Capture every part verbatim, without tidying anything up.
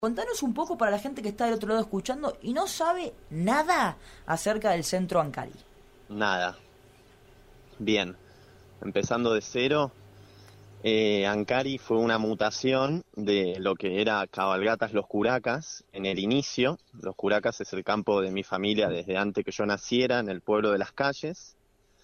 Contanos un poco para la gente que está del otro lado escuchando y no sabe nada acerca del centro Ancari. Nada. Bien, empezando de cero, eh, Ancari fue una mutación de lo que era Cabalgatas Los Curacas en el inicio. Los Curacas es el campo de mi familia desde antes que yo naciera, en el pueblo de Las Calles.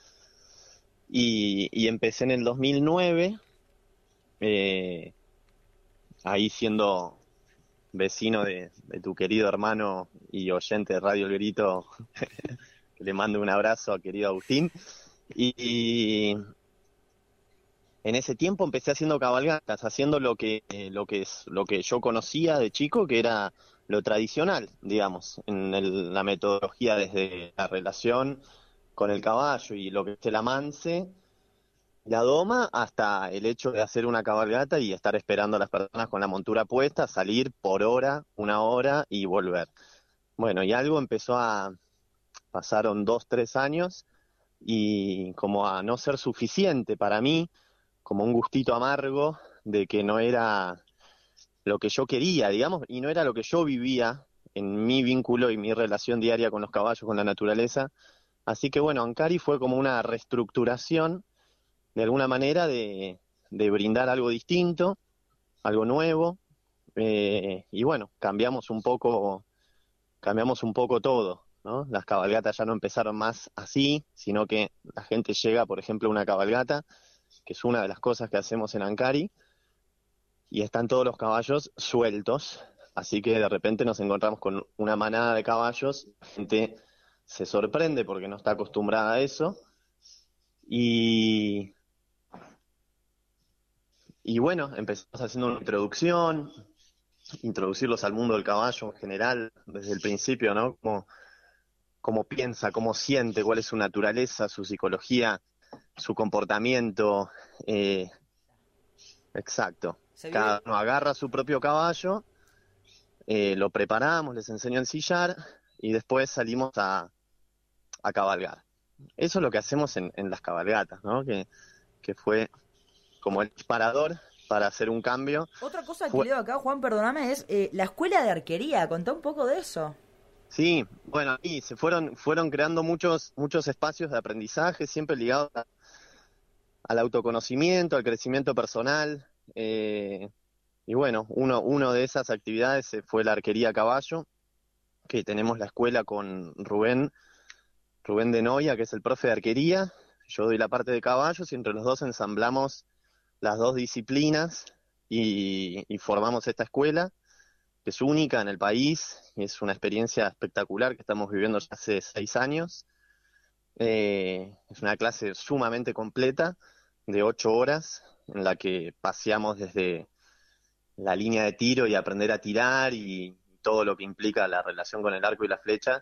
Y, y empecé en el dos mil nueve, eh, ahí siendo vecino de, de tu querido hermano y oyente de Radio El Grito, que le mando un abrazo a querido Agustín. Y, y en ese tiempo empecé haciendo cabalgatas, haciendo lo que eh, lo que es lo que yo conocía de chico, que era lo tradicional, digamos, en el, la metodología desde la relación con el caballo y lo que es el amance, la doma, hasta el hecho de hacer una cabalgata y estar esperando a las personas con la montura puesta, salir por hora, una hora y volver. Bueno, y algo empezó a... Pasaron dos, tres años y como a no ser suficiente para mí, como un gustito amargo de que no era lo que yo quería, digamos, y no era lo que yo vivía en mi vínculo y mi relación diaria con los caballos, con la naturaleza. Así que bueno, Ancari fue como una reestructuración de alguna manera de, de brindar algo distinto, algo nuevo, eh, y bueno, cambiamos un poco, cambiamos un poco todo, ¿no? Las cabalgatas ya no empezaron más así, sino que la gente llega, por ejemplo, a una cabalgata, que es una de las cosas que hacemos en Ancari, y están todos los caballos sueltos, así que de repente nos encontramos con una manada de caballos, la gente se sorprende porque no está acostumbrada a eso, y... Y bueno, empezamos haciendo una introducción, introducirlos al mundo del caballo en general, desde el principio, ¿no? Cómo, cómo piensa, cómo siente, cuál es su naturaleza, su psicología, su comportamiento. Eh, exacto. Cada uno agarra su propio caballo, eh, lo preparamos, les enseño a ensillar y después salimos a, a cabalgar. Eso es lo que hacemos en, en las cabalgatas, ¿no? Que, que fue como el disparador para hacer un cambio. Otra cosa Fue... que leo acá, Juan, perdóname, es eh, la escuela de arquería. Contá un poco de eso. Sí, bueno, y se fueron fueron creando muchos muchos espacios de aprendizaje, siempre ligados a, al autoconocimiento, al crecimiento personal. Eh, y bueno, uno, uno de esas actividades fue la arquería a caballo, que tenemos la escuela con Rubén, Rubén de Noia, que es el profe de arquería. Yo doy la parte de caballos y entre los dos ensamblamos las dos disciplinas y, y formamos esta escuela, que es única en el país, y es una experiencia espectacular que estamos viviendo ya hace seis años. Eh, es una clase sumamente completa, de ocho horas, en la que paseamos desde la línea de tiro y aprender a tirar y todo lo que implica la relación con el arco y la flecha,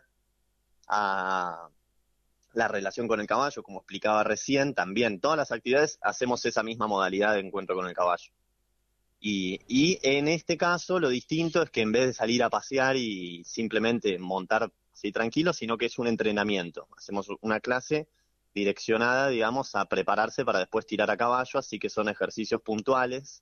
a la relación con el caballo, como explicaba recién, también todas las actividades hacemos esa misma modalidad de encuentro con el caballo. Y, y en este caso lo distinto es que en vez de salir a pasear y simplemente montar así tranquilo, sino que es un entrenamiento. Hacemos una clase direccionada, digamos, a prepararse para después tirar a caballo, así que son ejercicios puntuales,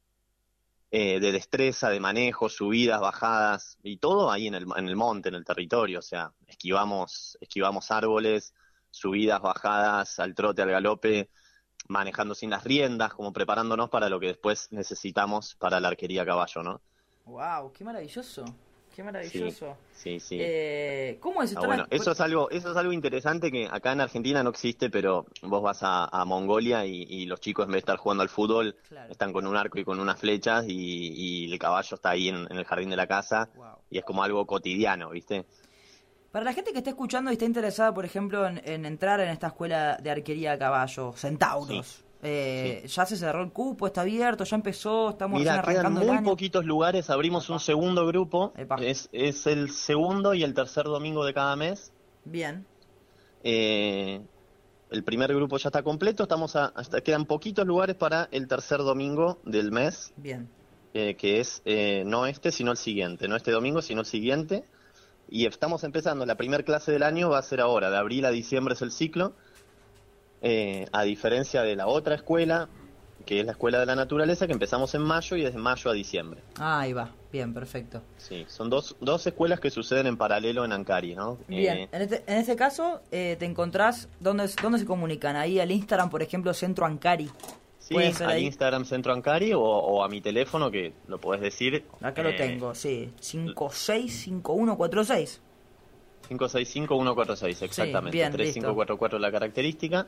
eh, de destreza, de manejo, subidas, bajadas, y todo ahí en el, en el monte, en el territorio, o sea, esquivamos, esquivamos árboles, subidas, bajadas, al trote, al galope, manejando sin las riendas, como preparándonos para lo que después necesitamos para la arquería a caballo, ¿no? Wow, qué maravilloso, qué maravilloso. Sí, sí, sí. Eh, ¿Cómo es Ah, estar? bueno, eso es algo, eso es algo interesante que acá en Argentina no existe, pero vos vas a, a Mongolia y, y los chicos en vez de estar jugando al fútbol, claro, están con un arco y con unas flechas y, y el caballo está ahí en, en el jardín de la casa. Wow. Y es como algo cotidiano, ¿viste? Para la gente que está escuchando y está interesada, por ejemplo, en, en entrar en esta escuela de arquería a caballo, Centauros, sí. Eh, sí. ¿Ya se cerró el cupo? ¿Está abierto? ¿Ya empezó? ¿Estamos Mirá, arrancando quedan muy el año? poquitos lugares, abrimos Epa. un segundo grupo, es, es el segundo y el tercer domingo de cada mes. Bien. Eh, el primer grupo ya está completo, estamos a, hasta quedan poquitos lugares para el tercer domingo del mes. Bien. Eh, que es eh, no este, sino el siguiente, no este domingo, sino el siguiente. Y estamos empezando, la primera clase del año va a ser ahora, de abril a diciembre es el ciclo. Eh, a diferencia de la otra escuela, que es la Escuela de la Naturaleza, que empezamos en mayo y desde mayo a diciembre. Ah, ahí va, bien, perfecto. Sí, son dos, dos escuelas que suceden en paralelo en Ancari, ¿no? Bien, Eh, en, este, en este caso eh, te encontrás, ¿dónde, ¿dónde se comunican? Ahí al Instagram, por ejemplo, Centro Ancari. sí, ¿Puede ser al ahí? Instagram Centro Ancari o, o a mi teléfono, que lo podés decir. Acá lo eh, tengo, sí, cinco seis cinco uno cuatro seis. cinco seis cinco uno cuatro seis, exactamente. bien, tres cinco cuatro cuatro la característica.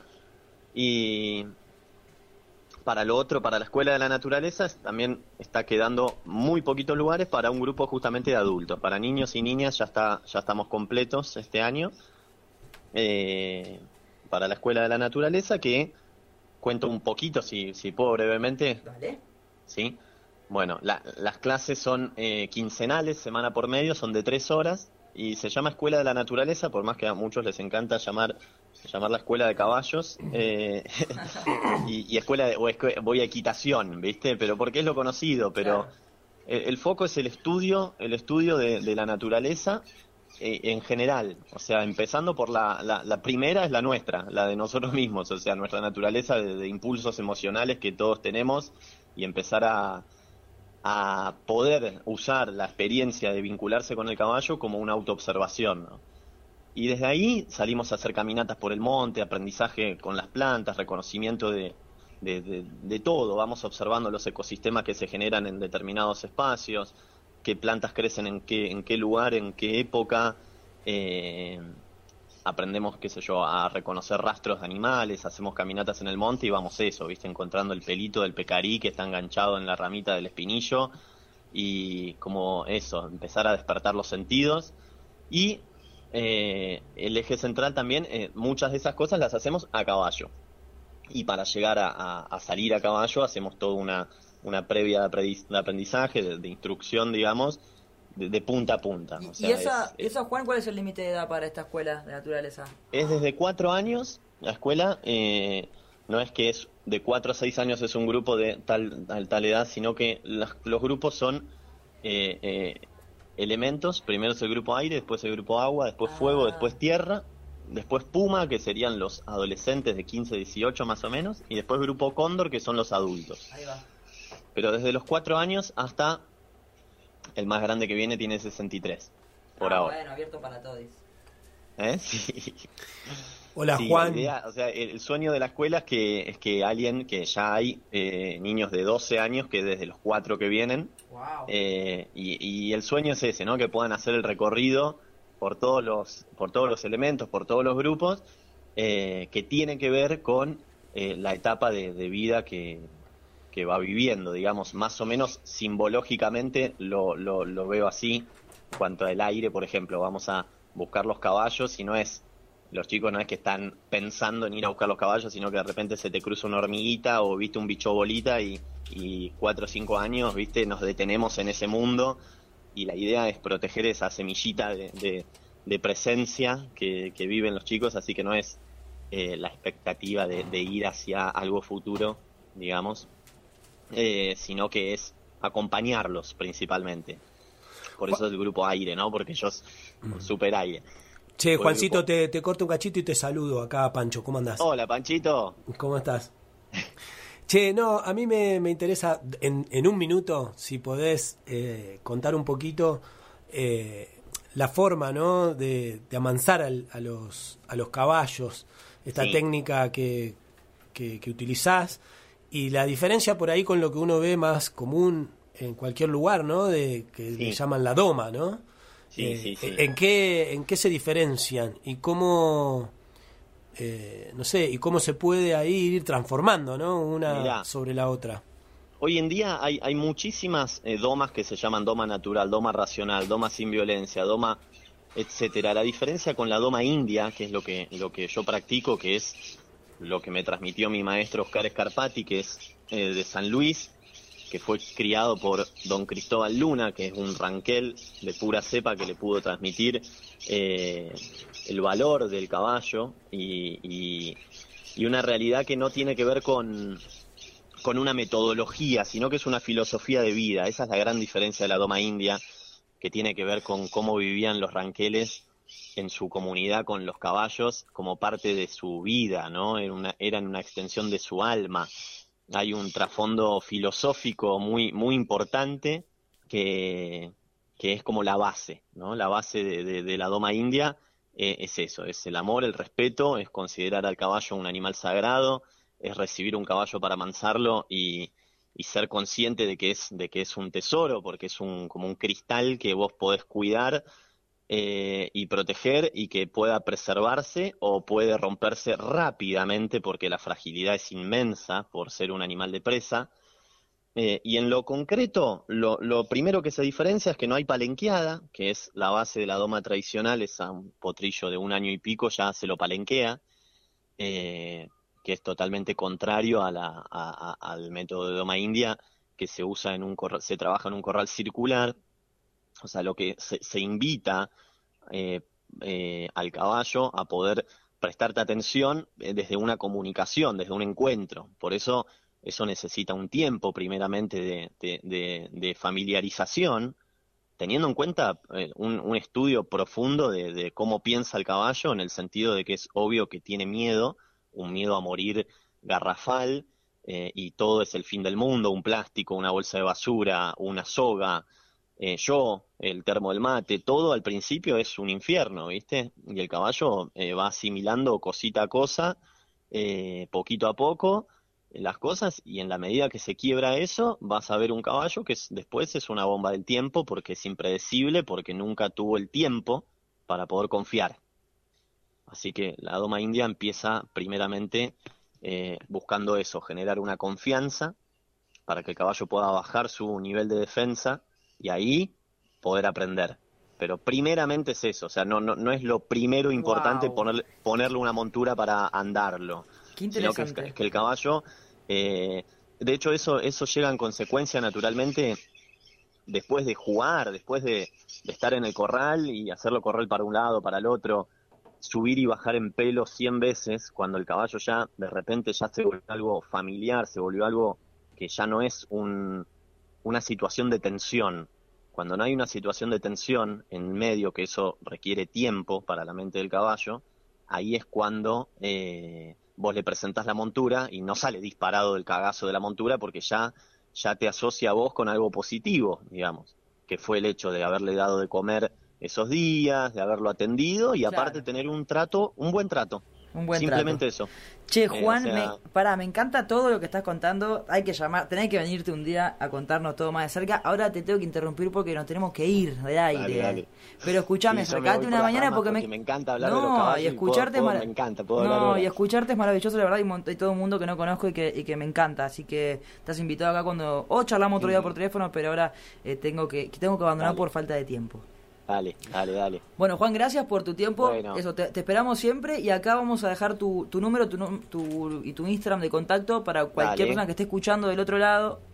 Y para lo otro, para la Escuela de la Naturaleza, es- también está quedando muy poquitos lugares para un grupo justamente de adultos. Para niños y niñas ya está, ya estamos completos este año. Eh, para la Escuela de la Naturaleza, que cuento un poquito, si, si puedo brevemente, Dale. ¿sí? Bueno, la- las clases son eh, quincenales, semana por medio, son de tres horas y se llama Escuela de la Naturaleza, por más que a muchos les encanta llamar llamarla Escuela de Caballos eh, y, y escuela de, o escue- voy a equitación, ¿viste? Pero porque es lo conocido, pero Claro. el, el foco es el estudio, el estudio de, de la naturaleza eh, en general, o sea, empezando por la, la, la primera es la nuestra, la de nosotros mismos, o sea, nuestra naturaleza de, de impulsos emocionales que todos tenemos y empezar a, a poder usar la experiencia de vincularse con el caballo como una autoobservación, ¿no? Y desde ahí salimos a hacer caminatas por el monte, aprendizaje con las plantas, reconocimiento de, de, de, de todo. Vamos observando los ecosistemas que se generan en determinados espacios, qué plantas crecen en qué, en qué lugar, en qué época. Eh, aprendemos, qué sé yo, a reconocer rastros de animales, hacemos caminatas en el monte y vamos eso, ¿viste? Encontrando el pelito del pecarí que está enganchado en la ramita del espinillo y como eso, empezar a despertar los sentidos. Y eh, el eje central también, eh, muchas de esas cosas las hacemos a caballo. Y para llegar a, a, a salir a caballo hacemos toda una, una previa de aprendiz- de aprendizaje, de, de instrucción, digamos, de, de punta a punta. ¿Y, O y sea, esa, es, y esa, Juan, cuál es el límite de edad para esta escuela de naturaleza? es desde cuatro años la escuela, eh, no es que es de cuatro a seis años es un grupo de tal, tal, tal edad, sino que las- los grupos son eh, eh, elementos, primero es el grupo aire, después el grupo agua, después fuego, Ah. después tierra, después puma, que serían los adolescentes de quince a dieciocho más o menos, y después grupo cóndor, que son los adultos. Ahí va. Pero desde los cuatro años hasta el más grande que viene tiene sesenta y tres, por Ah, ahora. bueno, abierto para todos. ¿Eh? Sí. Hola, Sí, Juan. la idea, o sea, el sueño de la escuela es que es que alguien, que ya hay eh, niños de doce años que desde los cuatro que vienen, Wow. eh, y, y el sueño es ese, ¿no? Que puedan hacer el recorrido por todos los por todos los elementos, por todos los grupos, eh, que tienen que ver con eh, la etapa de, de vida que, que va viviendo, digamos, más o menos simbológicamente lo, lo, lo veo así. Cuanto al aire, por ejemplo, vamos a buscar los caballos y no es, los chicos no es que están pensando en ir a buscar los caballos, sino que de repente se te cruza una hormiguita o viste un bicho bolita y, y cuatro o cinco años, viste, nos detenemos en ese mundo y la idea es proteger esa semillita de, de, de presencia que, que viven los chicos, así que no es eh, la expectativa de, de ir hacia algo futuro, digamos, eh, sino que es acompañarlos principalmente. Por eso es el grupo aire, ¿no? Porque ellos super aire. Che, Por el Juancito, grupo- te, te corto un cachito y te saludo acá, Pancho. ¿Cómo andás? Hola, Panchito. ¿Cómo estás? Che, no, a mí me, me interesa, en, en un minuto, si podés eh, contar un poquito eh, la forma, ¿no?, de, de amansar al- a, los, a los caballos, esta Sí. técnica que, que, que utilizás, y la diferencia por ahí con lo que uno ve más común en cualquier lugar, ¿no?, de que Sí. le llaman la doma, ¿no? Sí, Eh, sí, sí. ¿en qué, en qué se diferencian y cómo, eh, no sé, y cómo se puede ahí ir transformando, ¿no?, una Mirá. sobre la otra? Hoy en día hay, hay muchísimas eh, domas que se llaman doma natural, doma racional, doma sin violencia, doma etcétera. La diferencia con la doma india, que es lo que, lo que yo practico, que es lo que me transmitió mi maestro Oscar Scarpati, que es eh, de San Luis, que fue criado por don Cristóbal Luna, que es un ranquel de pura cepa que le pudo transmitir eh, el valor del caballo y, y, y una realidad que no tiene que ver con, con una metodología, sino que es una filosofía de vida. Esa es la gran diferencia de la doma india, que tiene que ver con cómo vivían los ranqueles en su comunidad con los caballos como parte de su vida, ¿no? Era una, eran una extensión de su alma. hay un trasfondo filosófico muy, muy importante que, que es como la base, ¿no? La base de, de, de la doma india eh, es eso, es el amor, el respeto, es considerar al caballo un animal sagrado, es recibir un caballo para amansarlo y, y ser consciente de que es, de que es un tesoro, porque es un, como un cristal que vos podés cuidar eh, y proteger y que pueda preservarse o puede romperse rápidamente porque la fragilidad es inmensa por ser un animal de presa. Eh, y en lo concreto, lo, lo primero que se diferencia es que no hay palenqueada, que es la base de la doma tradicional, es a un potrillo de un año y pico ya se lo palenquea, eh, que es totalmente contrario a la, a, a, al método de doma india, que se usa en un corral, se trabaja en un corral circular. O sea, lo que se, se invita eh, eh, al caballo a poder prestarte atención eh, desde una comunicación, desde un encuentro. Por eso eso necesita un tiempo primeramente de, de, de, de familiarización, teniendo en cuenta eh, un, un estudio profundo de, de cómo piensa el caballo, en el sentido de que es obvio que tiene miedo, un miedo a morir garrafal, eh, y todo es el fin del mundo, un plástico, una bolsa de basura, una soga, eh, yo, el termo del mate, todo al principio es un infierno, ¿viste? Y el caballo eh, va asimilando cosita a cosa, eh, poquito a poco, las cosas, y en la medida que se quiebra eso, vas a ver un caballo que es, después es una bomba del tiempo, porque es impredecible, porque nunca tuvo el tiempo para poder confiar. Así que la doma india empieza primeramente eh, buscando eso, generar una confianza para que el caballo pueda bajar su nivel de defensa y ahí poder aprender. Pero primeramente es eso, o sea, no, no, no es lo primero importante Wow. ponerle, ponerle una montura para andarlo. Qué interesante. Sino que, que el caballo, eh, de hecho eso, eso llega en consecuencia naturalmente después de jugar, después de, de estar en el corral y hacerlo correr para un lado, para el otro, subir y bajar en pelo cien veces, cuando el caballo ya de repente ya se volvió algo familiar, se volvió algo que ya no es un, una situación de tensión. Cuando no hay una situación de tensión en medio, que eso requiere tiempo para la mente del caballo, ahí es cuando eh, vos le presentás la montura y no sale disparado del cagazo de la montura porque ya, ya te asocia a vos con algo positivo, digamos, que fue el hecho de haberle dado de comer esos días, de haberlo atendido y Claro. aparte tener un trato, un buen trato. Un buen Simplemente trato. eso. Che, Eh, Juan, o sea- me, pará, me encanta todo lo que estás contando. Hay que llamar, tenés que venirte un día a contarnos todo más de cerca. Ahora te tengo que interrumpir porque nos tenemos que ir del aire. Dale, dale. Pero escuchame, Sí, yo me acercate voy una por las mañana ramas porque, porque me encanta hablar no, de los caballos y y escucharte puedo- es puedo- mara- me encanta, puedo hablar No, horas. y escucharte es maravilloso, la verdad, y, mon- y todo el mundo que no conozco y que, y que me encanta. Así que estás invitado acá cuando o charlamos otro día Mm. por teléfono, pero ahora eh, tengo que que tengo que abandonar Dale. por falta de tiempo. Dale, dale, dale. Bueno, Juan, gracias por tu tiempo. Bueno. Eso, te, te esperamos siempre y acá vamos a dejar tu, tu número tu, nu- tu- y tu Instagram de contacto para cualquier Dale. persona que esté escuchando del otro lado